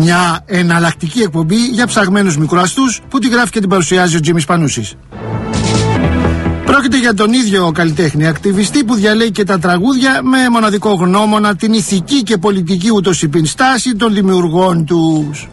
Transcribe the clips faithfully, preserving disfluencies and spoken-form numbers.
Μια εναλλακτική εκπομπή για ψαγμένους μικροαστούς που τη γράφει και την παρουσιάζει ο Τζίμις Πανούσης. Πρόκειται για τον ίδιο καλλιτέχνη ακτιβιστή που διαλέγει και τα τραγούδια με μοναδικό γνώμονα την ηθική και πολιτική ούτως υπήν στάση των δημιουργών τους.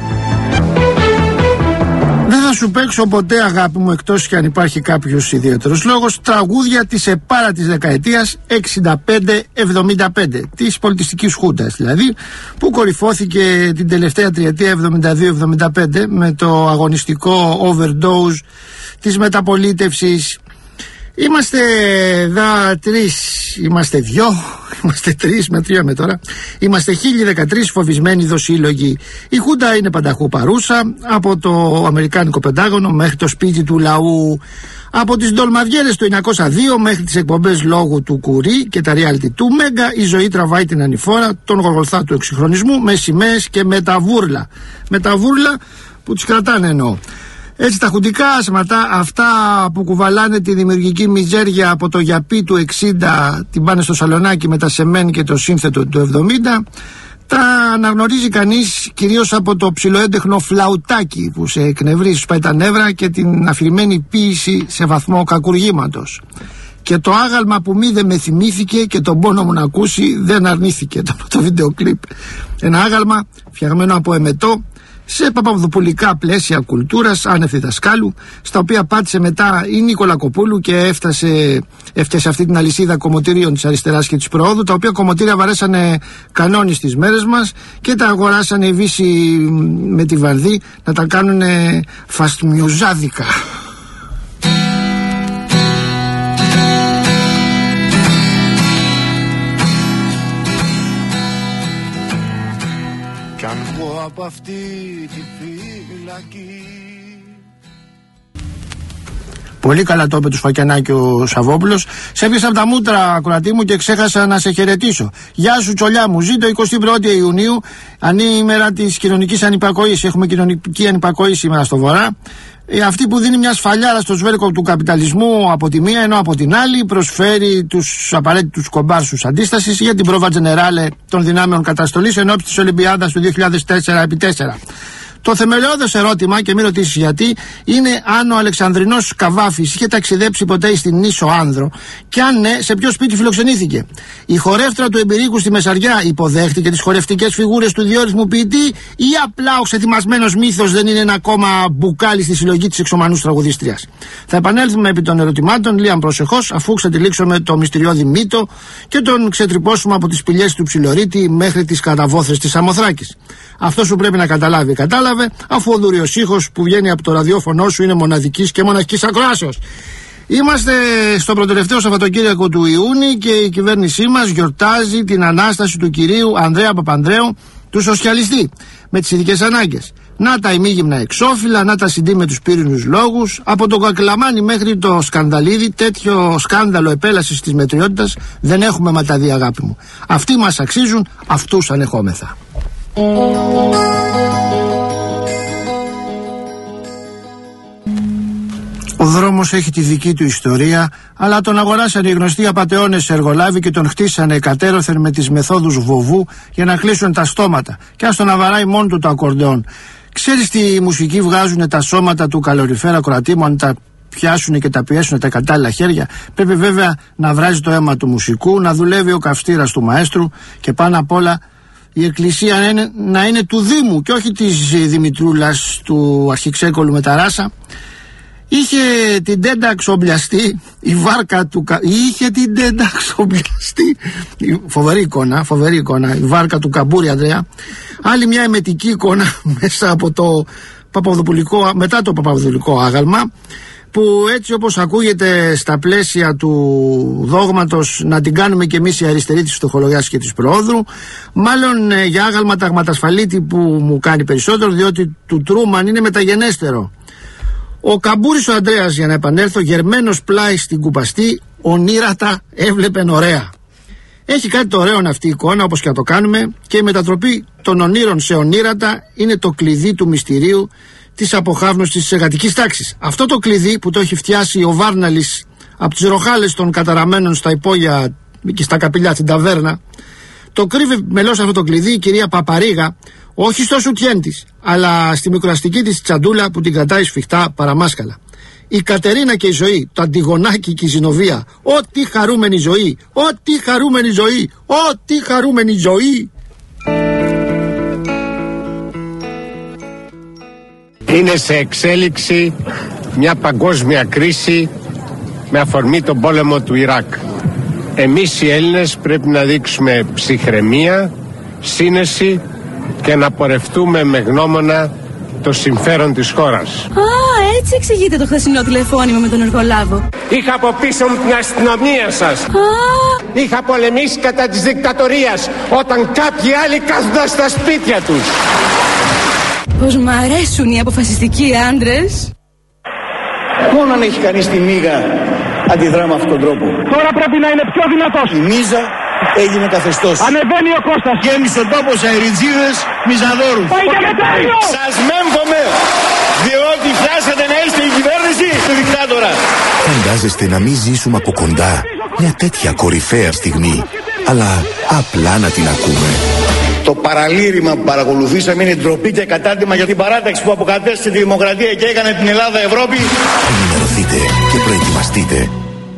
Δεν θα σου παίξω ποτέ, αγάπη μου, εκτός και αν υπάρχει κάποιος ιδιαίτερος λόγος, τραγούδια της επάρα της δεκαετίας εξήντα πέντε εβδομήντα πέντε, της πολιτιστικής χούντας δηλαδή, που κορυφώθηκε την τελευταία τριετία εβδομήντα δύο εβδομήντα πέντε με το αγωνιστικό overdose της μεταπολίτευσης. Είμαστε δα τρεις, είμαστε δυο, είμαστε τρεις, μετριάμε τώρα. Είμαστε χίλια δεκατρείς φοβισμένοι δοσύλλογοι. Η Χούντα είναι πανταχού παρούσα, από το Αμερικάνικο Πεντάγωνο μέχρι το σπίτι του λαού. Από τις ντολμαδιέρες του εννιακόσια δύο μέχρι τις εκπομπές λόγου του Κουρί και τα reality του Μέγκα, η ζωή τραβάει την ανηφόρα, τον γοργολθά του εξυγχρονισμού, με σημαίες και με τα βούρλα. Με τα βούρλα που τις κρατάνε εννοώ. Έτσι τα χουντικά άσματα, αυτά που κουβαλάνε τη δημιουργική μιζέρια από το γιαπί του εξήντα, την πάνε στο σαλονάκι με τα σεμέν και το σύνθετο του εβδομήντα, τα αναγνωρίζει κανείς κυρίως από το ψιλοέντεχνο φλαουτάκι που σε εκνευρίζει, σπάει τα νεύρα, και την αφηρημένη ποίηση σε βαθμό κακουργήματος. Και το άγαλμα που μη δεν με θυμήθηκε και τον πόνο μου να ακούσει δεν αρνήθηκε, το, το βίντεο κλιπ. Ένα άγαλμα φτιαγμένο από εμετό, σε παπαδοπολικά πλαίσια κουλτούρας άνευ διδασκάλου, στα οποία πάτησε μετά η Νίκολα Κοπούλου και έφτασε, έφτασε αυτή την αλυσίδα κομμωτήριων της αριστεράς και της προόδου, τα οποία κομμωτήρια βαρέσανε κανόνι στις μέρες μας και τα αγοράσανε οι Βύσσοι με τη Βαρδί να τα κάνουν φαστμιουζάδικα. Από αυτή τη φυλακή. Πολύ καλά το είπε του Σφακιανάκη ο Σαββόπουλος. Σε έπιασα από τα μούτρα, ακροατή μου, και ξέχασα να σε χαιρετήσω. Γεια σου, τσολιά μου. Ζήτω εικοστή πρώτη Ιουνίου, ανήμερα της κοινωνικής ανυπακοής. Έχουμε κοινωνική ανυπακοή σήμερα στο Βορρά. Ε, αυτή που δίνει μια σφαλιάρα στο σβέρκο του καπιταλισμού από τη μία, ενώ από την άλλη προσφέρει τους απαραίτητους κομπάρσους αντίστασης για την πρόβα τζενεράλε των δυνάμεων καταστολής ενόψει της Ολυμπιάδας του δύο χιλιάδες τέσσερα επί τέσσερα. Το θεμελιώδες ερώτημα, και μην ρωτήσεις γιατί, είναι αν ο Αλεξανδρινός Καβάφης είχε ταξιδέψει ποτέ στην Νήσο Άνδρο, και αν ναι, σε ποιο σπίτι φιλοξενήθηκε. Η χορεύτρα του Εμπειρίκου στη Μεσαριά υποδέχτηκε τις χορευτικές φιγούρες του διόρυθμου ποιητή, ή απλά ο ξετοιμασμένος μύθος δεν είναι ένα ακόμα μπουκάλι στη συλλογή της εξωμανούς τραγουδίστριας. Θα επανέλθουμε επί των ερωτημάτων λίγαν προσεχώς, αφού ξετυλίξουμε το μυστηριώδη μύτο και τον ξετρυπώσουμε από τις σπηλιές του Ψιλορίτη μέχρι τις καταβόθρες της Σαμοθράκης. Αυτό που πρέπει να καταλάβει, κατάλαβε, αφού ο δούριος ήχος που βγαίνει από το ραδιόφωνο σου είναι μοναδικής και μοναχικής ακροάσεως. Είμαστε στο προτελευταίο Σαββατοκύριακο του Ιούνιου και η κυβέρνησή μας γιορτάζει την Ανάσταση του κυρίου Ανδρέα Παπανδρέου, του σοσιαλιστή, με τις ειδικές ανάγκες. Να τα ημίγυμνα εξώφυλλα, να τα συντή με τους πύρινους λόγους. Από τον Κακλαμάνι μέχρι το Σκανδαλίδι, τέτοιο σκάνδαλο επέλασης της μετριότητας δεν έχουμε ματαδεί, αγάπη μου. Αυτοί μας αξίζουν, αυτούς ανεχόμεθα. Ο δρόμος έχει τη δική του ιστορία, αλλά τον αγοράσανε οι γνωστοί απατεώνες εργολάβοι και τον χτίσανε κατέρωθεν με τις μεθόδους βοβού για να κλείσουν τα στόματα, και ας τον να βαράει μόνο του το ακορντεόν. Ξέρεις τι μουσική βγάζουν τα σώματα του καλοριφέρα κροατήμου αν τα πιάσουν και τα πιέσουν τα κατάλληλα χέρια? Πρέπει βέβαια να βράζει το αίμα του μουσικού, να δουλεύει ο καυστήρας του μαέστρου, και πάνω απ' όλα η εκκλησία να είναι, να είναι του Δήμου και όχι της Δημητρούλας του Αρχιξέκολου με τα ράσα. Είχε την τέντα ξομπλιαστή η βάρκα του κα... Είχε την τέντα ξομπλιαστή Φοβερή εικόνα, φοβερή εικόνα η βάρκα του Καμπούρη, Ανδρέα. Άλλη μια εμετική εικόνα μέσα από το παπαδοπουλικό, μετά το παπαδοπουλικό άγαλμα, που έτσι όπως ακούγεται στα πλαίσια του δόγματος να την κάνουμε και εμείς οι αριστεροί της φτωχολογιάς και της προόδρου, μάλλον ε, για άγαλμα ταγματασφαλίτη που μου κάνει περισσότερο, διότι του Τρούμαν είναι μεταγενέστερο. Ο Καμπούρης ο Ανδρέας, για να επανέλθω, γερμένος πλάι στην κουπαστή, ονείρατα έβλεπεν ωραία. Έχει κάτι το ωραίο αυτή η εικόνα, όπως και να το κάνουμε, και η μετατροπή των ονείρων σε ονείρατα είναι το κλειδί του μυστηρίου της αποχάβνωσης της εργατικής τάξης. Αυτό το κλειδί που το έχει φτιάσει ο Βάρναλης από τις ροχάλες των καταραμένων στα υπόγεια και στα καπηλιά στην ταβέρνα, Το κρύβει μελώς αυτό το κλειδί η κυρία Παπαρίγα, όχι στο σουτιέν της, αλλά στη μικροαστική της τσαντούλα που την κρατάει σφιχτά παραμάσκαλα. Η Κατερίνα και η Ζωή, το Αντιγονάκι και η Ζηνοβία. Ό,τι χαρούμενη ζωή, ό,τι χαρούμενη ζωή, ό,τι χαρούμενη ζωή. Είναι σε εξέλιξη μια παγκόσμια κρίση με αφορμή τον πόλεμο του Ιράκ. Εμείς οι Έλληνες πρέπει να δείξουμε ψυχραιμία, σύνεση και να πορευτούμε με γνώμονα το συμφέρον της χώρας. Α, έτσι εξηγείται το χθεσινό τηλεφώνημα με τον εργολάβο. Είχα από πίσω μου την αστυνομία σας. Α, Είχα πολεμήσει κατά της δικτατορίας όταν κάποιοι άλλοι κάθονταν στα σπίτια τους. πως μ' αρέσουν οι αποφασιστικοί άντρες. Μόνο αν έχει κανείς τη μίγα αντιδρά με αυτόν τον τρόπο. Τώρα πρέπει να είναι πιο δυνατός. Η μίζα έγινε καθεστώς. Ανεβαίνει ο Κώστας. Γέμισε τον τόπο αεριτζίδες μιζαδόρους. Πάει και μετάλλιο. Σας μέμφωμε, διότι φτάσατε να είστε η κυβέρνηση του δικτάτορα. Φαντάζεστε να μην ζήσουμε από κοντά μια τέτοια κορυφαία στιγμή, αλλά απλά να την ακούμε. Το παραλήρημα που παρακολουθήσαμε είναι ντροπή και κατάρτιμα για την παράταξη που αποκατέστησε τη δημοκρατία και έκανε την Ελλάδα Ευρώπη. Ενημερωθείτε και προετοιμαστείτε.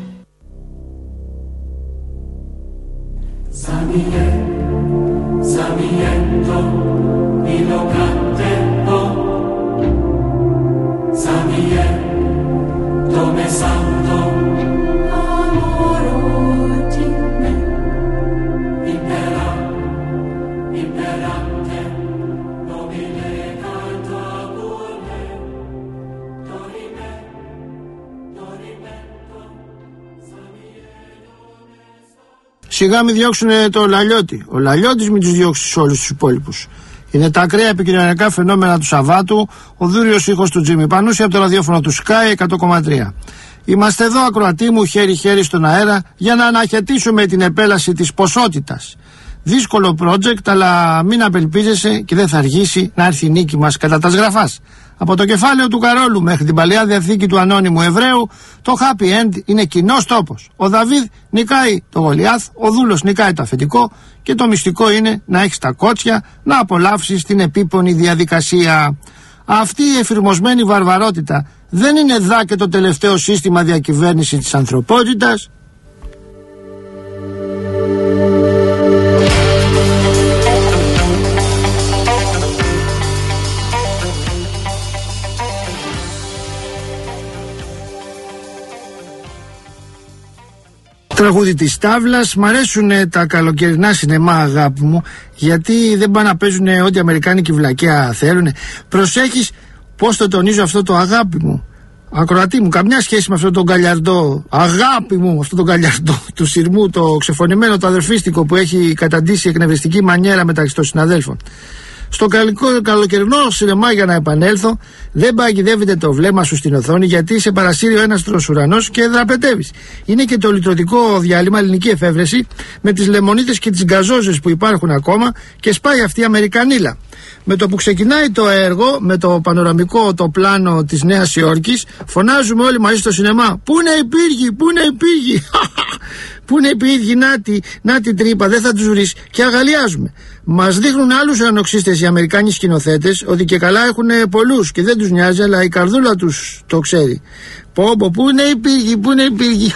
Σιγά μην διώξουνε το Λαλιώτη. Ο Λαλιώτης μην τους διώξει όλους τους υπόλοιπους. Είναι τα ακραία επικοινωνιακά φαινόμενα του Σαββάτου, ο δούριος ήχος του Τζίμι Πανούση από το ραδιόφωνο του Sky εκατό κόμμα τρία. Είμαστε εδώ, ακροατοί μου, χέρι-χέρι στον αέρα, για να αναχαιτήσουμε την επέλαση της ποσότητας. Δύσκολο project, αλλά μην απελπίζεσαι και δεν θα αργήσει να έρθει η νίκη μας κατά τα σγραφάς. Από το κεφάλαιο του Καρόλου μέχρι την Παλαιά Διαθήκη του ανώνυμου Εβραίου, το happy end είναι κοινός τόπος. Ο Δαβίδ νικάει το Γολιάθ, ο Δούλος νικάει το αφεντικό και το μυστικό είναι να έχεις τα κότσια να απολαύσεις την επίπονη διαδικασία. Αυτή η εφηρμοσμένη βαρβαρότητα δεν είναι δά και το τελευταίο σύστημα διακυβέρνησης της ανθρωπότητας. Τραγούδι της Τάβλας. Μ' αρέσουν τα καλοκαιρινά σινεμά, αγάπη μου, γιατί δεν πάνε να παίζουν ό,τι αμερικάνικη βλακιά θέλουν. Προσέχεις πώς το τονίζω αυτό το αγάπη μου. Ακροατή μου, καμιά σχέση με αυτόν τον καλιαρντό, αγάπη μου, αυτόν τον καλιαρντό του σειρμού, το ξεφωνημένο, το αδερφίστικο που έχει καταντήσει εκνευριστική μανιέρα μεταξύ των συναδέλφων. Στο καλοκαιρινό σινεμά, για να επανέλθω, δεν παγιδεύεται το βλέμμα σου στην οθόνη, γιατί σε παρασύρει ο έναστρος ουρανός και δραπετεύεις. Είναι και το λιτρωτικό διάλειμμα, ελληνική εφεύρεση, με τις λεμονίτες και τις γκαζόζες που υπάρχουν ακόμα, και σπάει αυτή η Αμερικανίλα. Με το που ξεκινάει το έργο, με το πανοραμικό το πλάνο της Νέας Υόρκης, φωνάζουμε όλοι μαζί στο σινεμά: πού είναι οι πύργοι, πού είναι οι πύργοι, πού είναι οι πύργοι, να τη, να τη τρύπα, δεν θα τους βρεις, και αγαλιάζουμε. Μας δείχνουν άλλους ανοξίστες οι Αμερικάνοι σκηνοθέτες ότι και καλά έχουν πολλούς και δεν τους νοιάζει, αλλά η καρδούλα τους το ξέρει. Πω πω, πού είναι οι πύργοι, πού είναι οι πύργοι.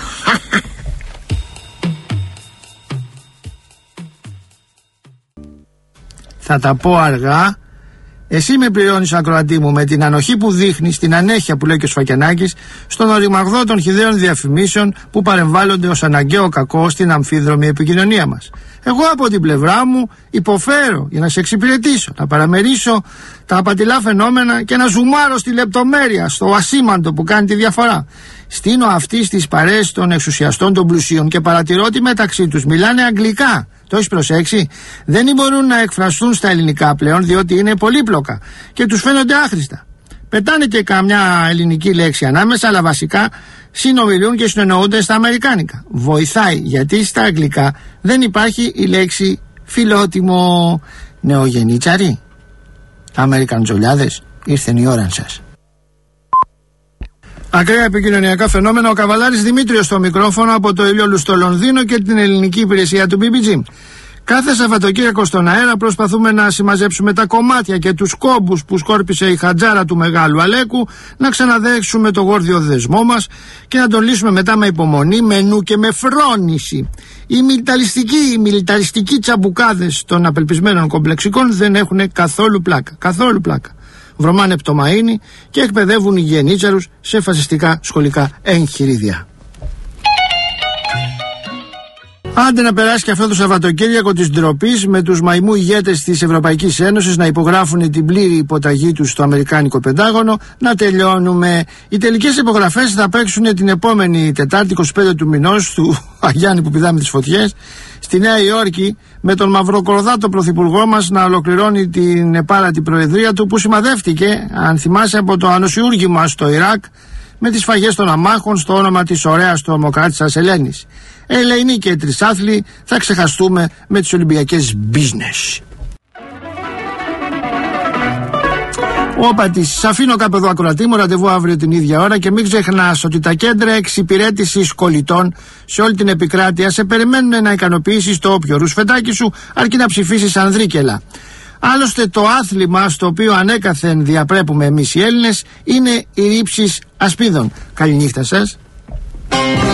Θα τα πω αργά. Εσύ με πληρώνεις, ακροατή μου, με την ανοχή που δείχνεις, την ανέχεια που λέει και ο Σφακιανάκης, στον οριμαγδό των χυδαίων διαφημίσεων που παρεμβάλλονται ως αναγκαίο κακό στην αμφίδρομη επικοινωνία μας. Εγώ από την πλευρά μου υποφέρω για να σε εξυπηρετήσω, να παραμερίσω τα απατηλά φαινόμενα και να ζουμάρω στη λεπτομέρεια, στο ασήμαντο που κάνει τη διαφορά. Στείνω αυτή στις παρέες των εξουσιαστών των πλουσίων και παρατηρώ ότι μεταξύ τους μιλάνε αγγλικά. Το έχεις προσέξει? Δεν μπορούν να εκφραστούν στα ελληνικά πλέον, διότι είναι πολύπλοκα και τους φαίνονται άχρηστα. Πετάνε και καμιά ελληνική λέξη ανάμεσα, αλλά βασικά συνομιλούν και συνεννοούνται στα αμερικάνικα. Βοηθάει, γιατί στα αγγλικά δεν υπάρχει η λέξη φιλότιμο. Νεογεννίτσαροι, Αμερικαντζολιάδες, ήρθε η ώρα σας. Ακραία επικοινωνιακά φαινόμενα. Ο Καβαλάρης Δημήτριος στο μικρόφωνο από το Ηλιόλου στο Λονδίνο και την ελληνική υπηρεσία του μπι μπι τζι. Κάθε Σαββατοκύριακο στον αέρα προσπαθούμε να συμμαζέψουμε τα κομμάτια και τους κόμπους που σκόρπισε η χατζάρα του Μεγάλου Αλέκου, να ξαναδέξουμε το γόρδιο δεσμό μας και να τον λύσουμε μετά με υπομονή, με νου και με φρόνηση. Οι μιλιταριστικοί, οι μιλιταριστικοί τσαμπουκάδες των απελπισμένων κομπλεξικών δεν έχουν καθόλου πλάκα. Καθόλου πλάκα. Βρωμάνε πτωμαΐνοι και εκπαιδεύουν γενίτσαρους σε φασιστικά σχολικά εγχειρίδια. Άντε να περάσει και αυτό το Σαββατοκύριακο της ντροπής με τους μαϊμού ηγέτες της Ευρωπαϊκής Ένωσης να υπογράφουν την πλήρη υποταγή τους στο Αμερικάνικο Πεντάγωνο, να τελειώνουμε. Οι τελικές υπογραφές θα παίξουν την επόμενη Τετάρτη είκοσι πέντε του μηνός του Αγιάννη που πηδάμε τις φωτιές στη Νέα Υόρκη, με τον μαυροκορδάτο πρωθυπουργό μας να ολοκληρώνει την επάρατη προεδρία του που σημαδεύτηκε, αν θυμάσαι, από το ανοσιούργημα στο Ιράκ με τις φαγές των αμάχων στο όνομα της ωραίας τρομοκράτισσας Ελένης. Ελεηνοί και τρισάθλοι θα ξεχαστούμε με τις Ολυμπιακές business. Όπα της, σ' αφήνω κάπου εδώ ακροατή μου, ραντεβού αύριο την ίδια ώρα και μην ξεχνάς ότι τα κέντρα εξυπηρέτησης κολλητών σε όλη την επικράτεια σε περιμένουν να ικανοποιήσεις το όποιο ρουσφετάκι σου αρκεί να ψηφίσεις Ανδρίκελα. Άλλωστε το άθλημα στο οποίο ανέκαθεν διαπρέπουμε εμείς οι Έλληνες είναι η ρήψη ασπίδων. Καληνύχτα σας.